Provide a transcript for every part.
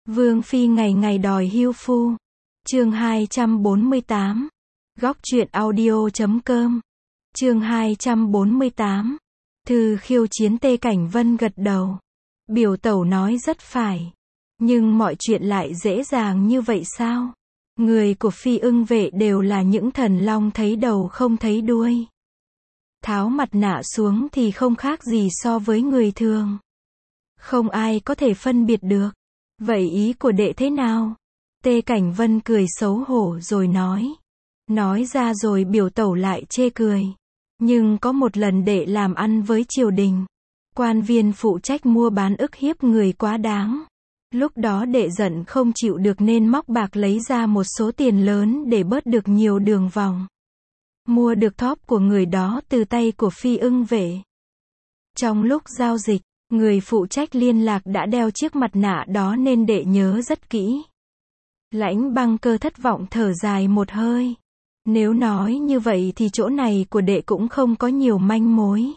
Vương phi ngày ngày đòi hưu phu. Chương 248. Góc truyện audio.com. Chương 248. Thư khiêu chiến. Tê Cảnh Vân gật đầu. Biểu tẩu nói rất phải. Nhưng mọi chuyện lại dễ dàng như vậy sao? Người của Phi Ưng vệ đều là những thần long thấy đầu không thấy đuôi. Tháo mặt nạ xuống thì không khác gì so với người thường. Không ai có thể phân biệt được. Vậy ý của đệ thế nào? Tê Cảnh Vân cười xấu hổ rồi nói. Nói ra rồi biểu tẩu lại chê cười. Nhưng có một lần đệ làm ăn với triều đình. Quan viên phụ trách mua bán ức hiếp người quá đáng. Lúc đó đệ giận không chịu được nên móc bạc lấy ra một số tiền lớn để bớt được nhiều đường vòng. Mua được thóp của người đó từ tay của Phi Ưng vệ. Trong lúc giao dịch, người phụ trách liên lạc đã đeo chiếc mặt nạ đó nên đệ nhớ rất kỹ. Lãnh Băng Cơ thất vọng thở dài một hơi. Nếu nói như vậy thì chỗ này của đệ cũng không có nhiều manh mối.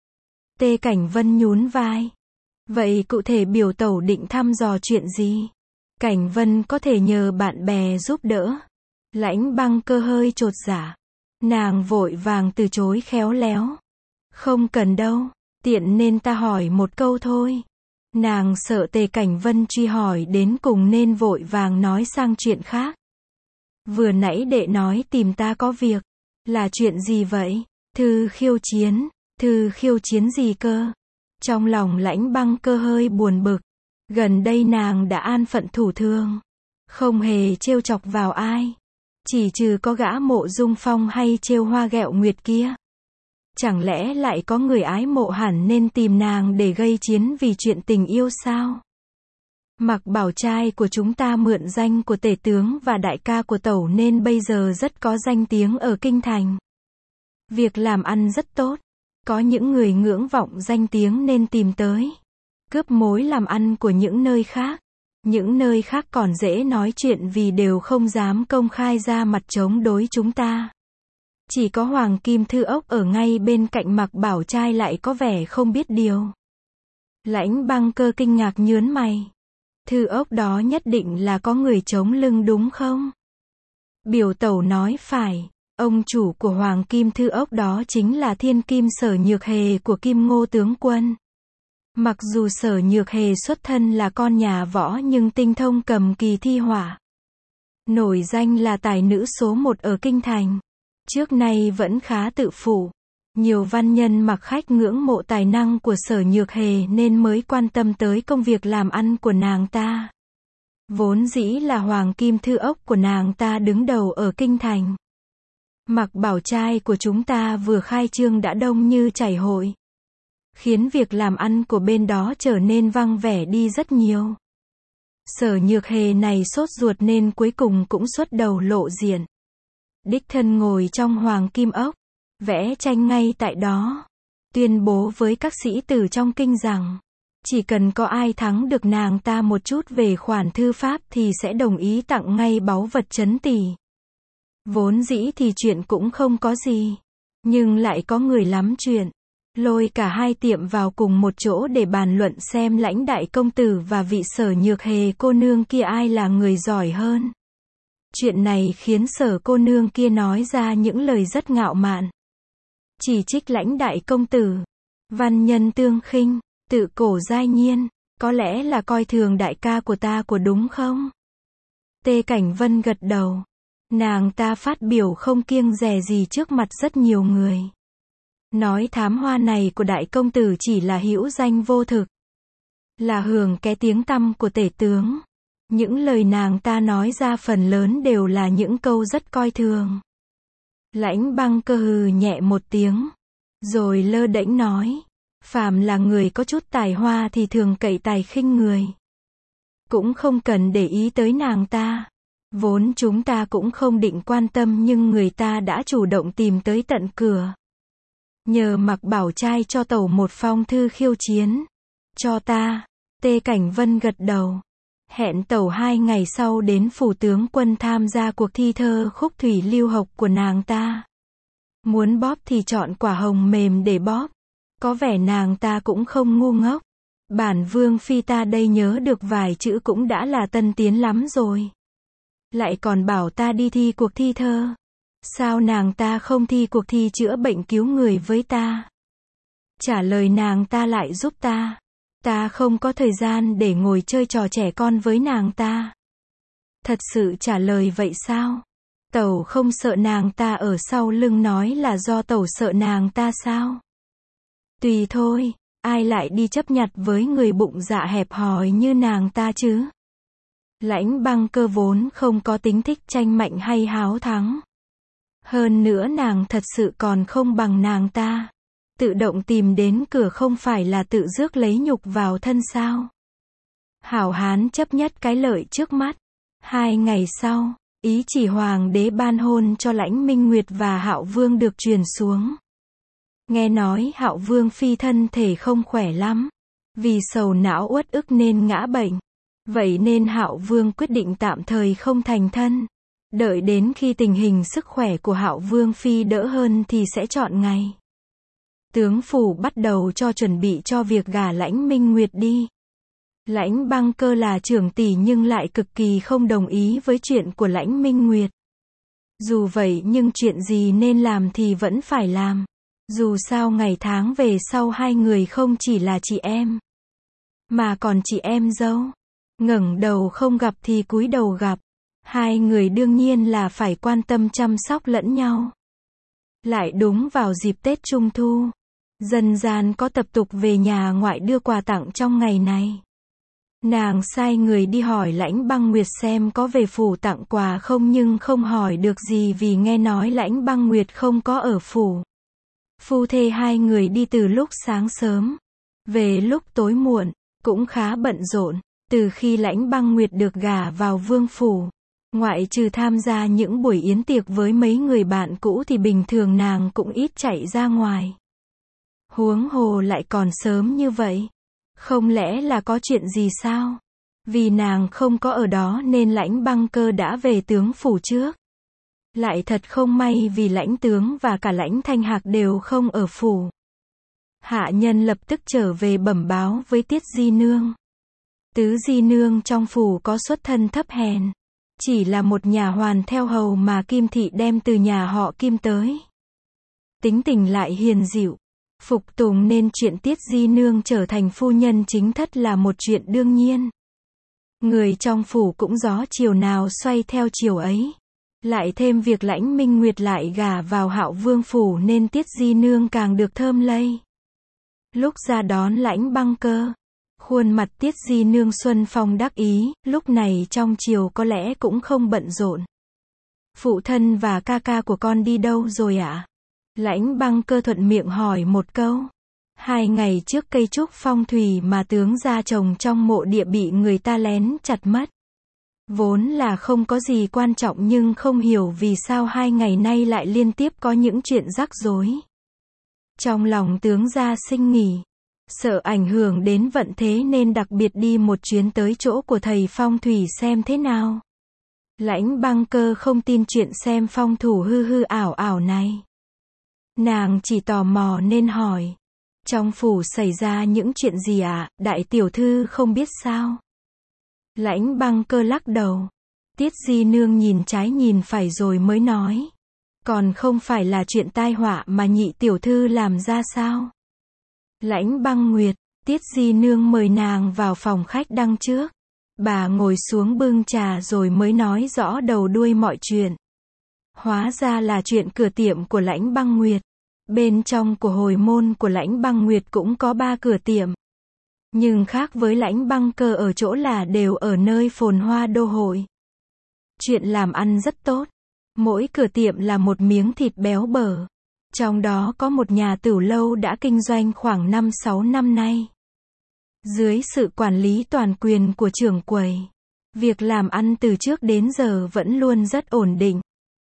Tê Cảnh Vân nhún vai. Vậy cụ thể biểu tẩu định thăm dò chuyện gì? Cảnh Vân có thể nhờ bạn bè giúp đỡ. Lãnh Băng Cơ hơi chột dạ. Nàng vội vàng từ chối khéo léo. Không cần đâu, tiện nên ta hỏi một câu thôi. Nàng sợ Tề Cảnh Vân truy hỏi đến cùng nên vội vàng nói sang chuyện khác. Vừa nãy đệ nói tìm ta có việc. Là chuyện gì vậy? Thư khiêu chiến. Thư khiêu chiến gì cơ? Trong lòng Lãnh Băng Cơ hơi buồn bực. Gần đây nàng đã an phận thủ thường. Không hề trêu chọc vào ai. Chỉ trừ có gã Mộ Dung Phong hay trêu hoa ghẹo nguyệt kia. Chẳng lẽ lại có người ái mộ hẳn nên tìm nàng để gây chiến vì chuyện tình yêu sao? Mặc Bảo trai của chúng ta mượn danh của tể tướng và đại ca của tẩu nên bây giờ rất có danh tiếng ở kinh thành. Việc làm ăn rất tốt. Có những người ngưỡng vọng danh tiếng nên tìm tới. Cướp mối làm ăn của những nơi khác. Những nơi khác còn dễ nói chuyện vì đều không dám công khai ra mặt chống đối chúng ta. Chỉ có Hoàng Kim Thư Ốc ở ngay bên cạnh Mặc Bảo trai lại có vẻ không biết điều. Lãnh Băng Cơ kinh ngạc nhớn mày. Thư Ốc đó nhất định là có người chống lưng đúng không? Biểu tẩu nói phải. Ông chủ của Hoàng Kim Thư Ốc đó chính là Thiên Kim Sở Nhược Hề của Kim Ngô tướng quân. Mặc dù Sở Nhược Hề xuất thân là con nhà võ nhưng tinh thông cầm kỳ thi họa. Nổi danh là tài nữ số 1 ở kinh thành. Trước nay vẫn khá tự phụ. Nhiều văn nhân mặc khách ngưỡng mộ tài năng của Sở Nhược Hề nên mới quan tâm tới công việc làm ăn của nàng ta. Vốn dĩ là Hoàng Kim Thư Ốc của nàng ta đứng đầu ở kinh thành. Mặc Bảo trai của chúng ta vừa khai trương đã đông như chảy hội. Khiến việc làm ăn của bên đó trở nên vắng vẻ đi rất nhiều. Sở Nhược Hề này sốt ruột nên cuối cùng cũng xuất đầu lộ diện. Đích thân ngồi trong Hoàng Kim Ốc, vẽ tranh ngay tại đó. Tuyên bố với các sĩ tử trong kinh rằng, chỉ cần có ai thắng được nàng ta một chút về khoản thư pháp thì sẽ đồng ý tặng ngay báu vật trấn tỷ. Vốn dĩ thì chuyện cũng không có gì. Nhưng lại có người lắm chuyện. Lôi cả hai tiệm vào cùng một chỗ để bàn luận xem Lãnh đại công tử và vị Sở Nhược Hề cô nương kia ai là người giỏi hơn. Chuyện này khiến Sở cô nương kia nói ra những lời rất ngạo mạn. Chỉ trích Lãnh đại công tử. Văn nhân tương khinh, tự cổ giai nhiên, có lẽ là coi thường đại ca của ta của đúng không? Tê Cảnh Vân gật đầu. Nàng ta phát biểu không kiêng dè gì trước mặt rất nhiều người. Nói thám hoa này của đại công tử chỉ là hữu danh vô thực. Là hưởng cái tiếng tăm của tể tướng. Những lời nàng ta nói ra phần lớn đều là những câu rất coi thường. Lãnh Băng Cơ hừ nhẹ một tiếng. Rồi lơ đễnh nói. Phàm là người có chút tài hoa thì thường cậy tài khinh người. Cũng không cần để ý tới nàng ta. Vốn chúng ta cũng không định quan tâm nhưng người ta đã chủ động tìm tới tận cửa. Nhờ Mặc Bảo trai cho tẩu một phong thư khiêu chiến. Cho ta. Tê Cảnh Vân gật đầu. Hẹn tẩu 2 ngày sau đến phủ tướng quân tham gia cuộc thi thơ khúc thủy lưu học của nàng ta. Muốn bóp thì chọn quả hồng mềm để bóp. Có vẻ nàng ta cũng không ngu ngốc. Bản vương phi ta đây nhớ được vài chữ cũng đã là tân tiến lắm rồi. Lại còn bảo ta đi thi cuộc thi thơ. Sao nàng ta không thi cuộc thi chữa bệnh cứu người với ta? Trả lời nàng ta lại giúp ta. Ta không có thời gian để ngồi chơi trò trẻ con với nàng ta. Thật sự trả lời vậy sao? Tẩu không sợ nàng ta ở sau lưng nói là do tẩu sợ nàng ta sao? Tùy thôi, ai lại đi chấp nhặt với người bụng dạ hẹp hòi như nàng ta chứ? Lãnh Băng Cơ vốn không có tính thích tranh mạnh hay háo thắng. Hơn nữa nàng thật sự còn không bằng nàng ta. Tự động tìm đến cửa không phải là tự rước lấy nhục vào thân sao? Hảo hán chấp nhất cái lợi trước mắt. 2 ngày sau, ý chỉ hoàng đế ban hôn cho Lãnh Minh Nguyệt và Hạo Vương được truyền xuống. Nghe nói Hạo Vương phi thân thể không khỏe lắm, vì sầu não uất ức nên ngã bệnh. Vậy nên Hạo Vương quyết định tạm thời không thành thân. Đợi đến khi tình hình sức khỏe của Hạo Vương phi đỡ hơn thì sẽ chọn ngày. Tướng phủ bắt đầu chuẩn bị cho việc gả Lãnh Minh Nguyệt đi. Lãnh Băng Cơ là trưởng tỷ nhưng lại cực kỳ không đồng ý với chuyện của Lãnh Minh Nguyệt. Dù vậy nhưng chuyện gì nên làm thì vẫn phải làm. Dù sao ngày tháng về sau hai người không chỉ là chị em, mà còn chị em dâu. Ngẩng đầu không gặp thì cúi đầu gặp. Hai người đương nhiên là phải quan tâm chăm sóc lẫn nhau. Lại đúng vào dịp Tết Trung Thu, dân gian có tập tục về nhà ngoại đưa quà tặng trong ngày này. Nàng sai người đi hỏi Lãnh Băng Nguyệt xem có về phủ tặng quà không nhưng không hỏi được gì vì nghe nói Lãnh Băng Nguyệt không có ở phủ. Phu thê hai người đi từ lúc sáng sớm, về lúc tối muộn, cũng khá bận rộn. Từ khi Lãnh Băng Nguyệt được gả vào vương phủ, ngoại trừ tham gia những buổi yến tiệc với mấy người bạn cũ thì bình thường nàng cũng ít chạy ra ngoài. Huống hồ lại còn sớm như vậy. Không lẽ là có chuyện gì sao? Vì nàng không có ở đó nên Lãnh Băng Cơ đã về tướng phủ trước. Lại thật không may vì Lãnh tướng và cả Lãnh Thanh Hạc đều không ở phủ. Hạ nhân lập tức trở về bẩm báo với Tiết Di Nương. Tứ Di Nương trong phủ có xuất thân thấp hèn, chỉ là một nha hoàn theo hầu mà Kim thị đem từ nhà họ Kim tới. Tính tình lại hiền dịu, phục tùng nên chuyện Tiết Di Nương trở thành phu nhân chính thất là một chuyện đương nhiên. Người trong phủ cũng gió chiều nào xoay theo chiều ấy. Lại thêm việc Lãnh Minh Nguyệt lại gả vào Hạo Vương phủ nên Tiết Di Nương càng được thơm lây. Lúc ra đón Lãnh Băng Cơ, khuôn mặt Tiết Di Nương xuân phong đắc ý, lúc này trong triều có lẽ cũng không bận rộn. Phụ thân và ca ca của con đi đâu rồi ạ? Lãnh Băng Cơ thuận miệng hỏi một câu. 2 ngày trước cây trúc phong thủy mà tướng gia trồng trong mộ địa bị người ta lén chặt mất. Vốn là không có gì quan trọng nhưng không hiểu vì sao 2 ngày nay lại liên tiếp có những chuyện rắc rối. Trong lòng tướng gia sinh nghỉ, sợ ảnh hưởng đến vận thế nên đặc biệt đi một chuyến tới chỗ của thầy phong thủy xem thế nào. Lãnh Băng Cơ không tin chuyện xem phong thủy hư hư ảo ảo này. Nàng chỉ tò mò nên hỏi. Trong phủ xảy ra những chuyện gì ạ, đại tiểu thư không biết sao? Lãnh Băng Cơ lắc đầu. Tiết Di Nương nhìn trái nhìn phải rồi mới nói. Còn không phải là chuyện tai họa mà nhị tiểu thư làm ra sao? Lãnh Băng Nguyệt, Tiết Di Nương mời nàng vào phòng khách đằng trước. Bà ngồi xuống bưng trà rồi mới nói rõ đầu đuôi mọi chuyện. Hóa ra là chuyện cửa tiệm của Lãnh Băng Nguyệt. Bên trong của hồi môn của Lãnh Băng Nguyệt cũng có 3 cửa tiệm. Nhưng khác với Lãnh Băng Cơ ở chỗ là đều ở nơi phồn hoa đô hội. Chuyện làm ăn rất tốt. Mỗi cửa tiệm là một miếng thịt béo bở. Trong đó có một nhà tửu lâu đã kinh doanh khoảng 5-6 năm nay. Dưới sự quản lý toàn quyền của trưởng quầy, việc làm ăn từ trước đến giờ vẫn luôn rất ổn định.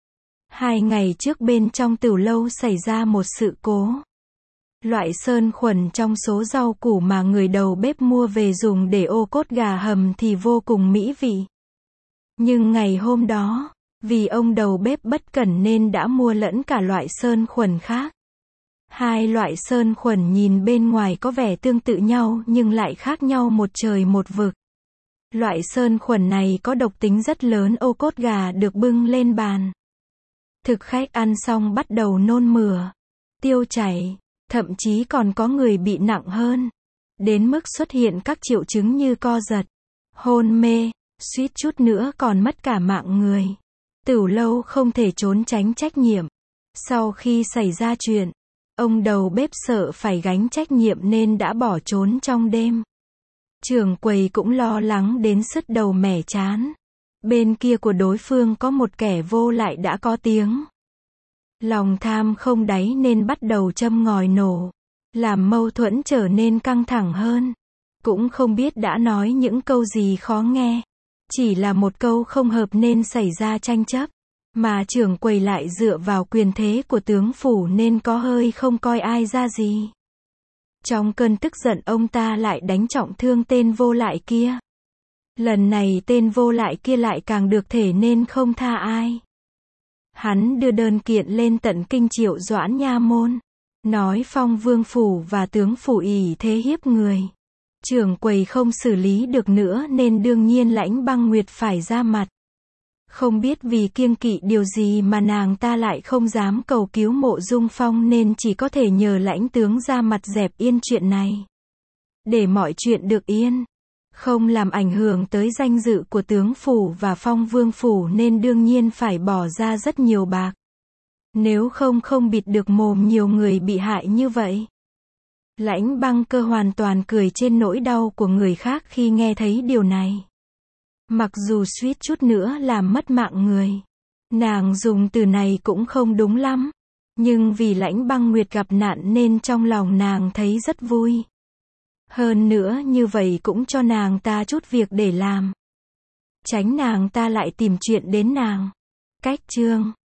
2 ngày trước bên trong tửu lâu xảy ra một sự cố. Loại sơn khuẩn trong số rau củ mà người đầu bếp mua về dùng để ô cốt gà hầm thì vô cùng mỹ vị. Nhưng ngày hôm đó, vì ông đầu bếp bất cẩn nên đã mua lẫn cả loại sơn khuẩn khác. Hai loại sơn khuẩn nhìn bên ngoài có vẻ tương tự nhau nhưng lại khác nhau một trời một vực. Loại sơn khuẩn này có độc tính rất lớn. Ô cốt gà được bưng lên bàn. Thực khách ăn xong bắt đầu nôn mửa, tiêu chảy, thậm chí còn có người bị nặng hơn, đến mức xuất hiện các triệu chứng như co giật, hôn mê, suýt chút nữa còn mất cả mạng người. Tửu Lâu không thể trốn tránh trách nhiệm. Sau khi xảy ra chuyện, ông đầu bếp sợ phải gánh trách nhiệm nên đã bỏ trốn trong đêm. Trưởng quầy cũng lo lắng đến sứt đầu mẻ trán. Bên kia của đối phương có một kẻ vô lại đã có tiếng. Lòng tham không đáy nên bắt đầu châm ngòi nổ, làm mâu thuẫn trở nên căng thẳng hơn. Cũng không biết đã nói những câu gì khó nghe. Chỉ là một câu không hợp nên xảy ra tranh chấp. Mà trưởng quầy lại dựa vào quyền thế của tướng phủ nên có hơi không coi ai ra gì. Trong cơn tức giận ông ta lại đánh trọng thương tên vô lại kia. Lần này tên vô lại kia lại càng được thể nên không tha ai. Hắn đưa đơn kiện lên tận kinh Triệu Doãn nha môn, nói Phong Vương phủ và tướng phủ ỷ thế hiếp người. Trưởng quầy không xử lý được nữa nên đương nhiên Lãnh Băng Nguyệt phải ra mặt. Không biết vì kiêng kỵ điều gì mà nàng ta lại không dám cầu cứu Mộ Dung Phong nên chỉ có thể nhờ lãnh tướng ra mặt dẹp yên chuyện này. Để mọi chuyện được yên, không làm ảnh hưởng tới danh dự của tướng phủ và Phong Vương phủ nên đương nhiên phải bỏ ra rất nhiều bạc. Nếu không bịt được mồm nhiều người bị hại như vậy. Lãnh Băng Cơ hoàn toàn cười trên nỗi đau của người khác khi nghe thấy điều này. Mặc dù suýt chút nữa làm mất mạng người. Nàng dùng từ này cũng không đúng lắm. Nhưng vì Lãnh Băng Nguyệt gặp nạn nên trong lòng nàng thấy rất vui. Hơn nữa như vậy cũng cho nàng ta chút việc để làm. Tránh nàng ta lại tìm chuyện đến nàng. Cách chương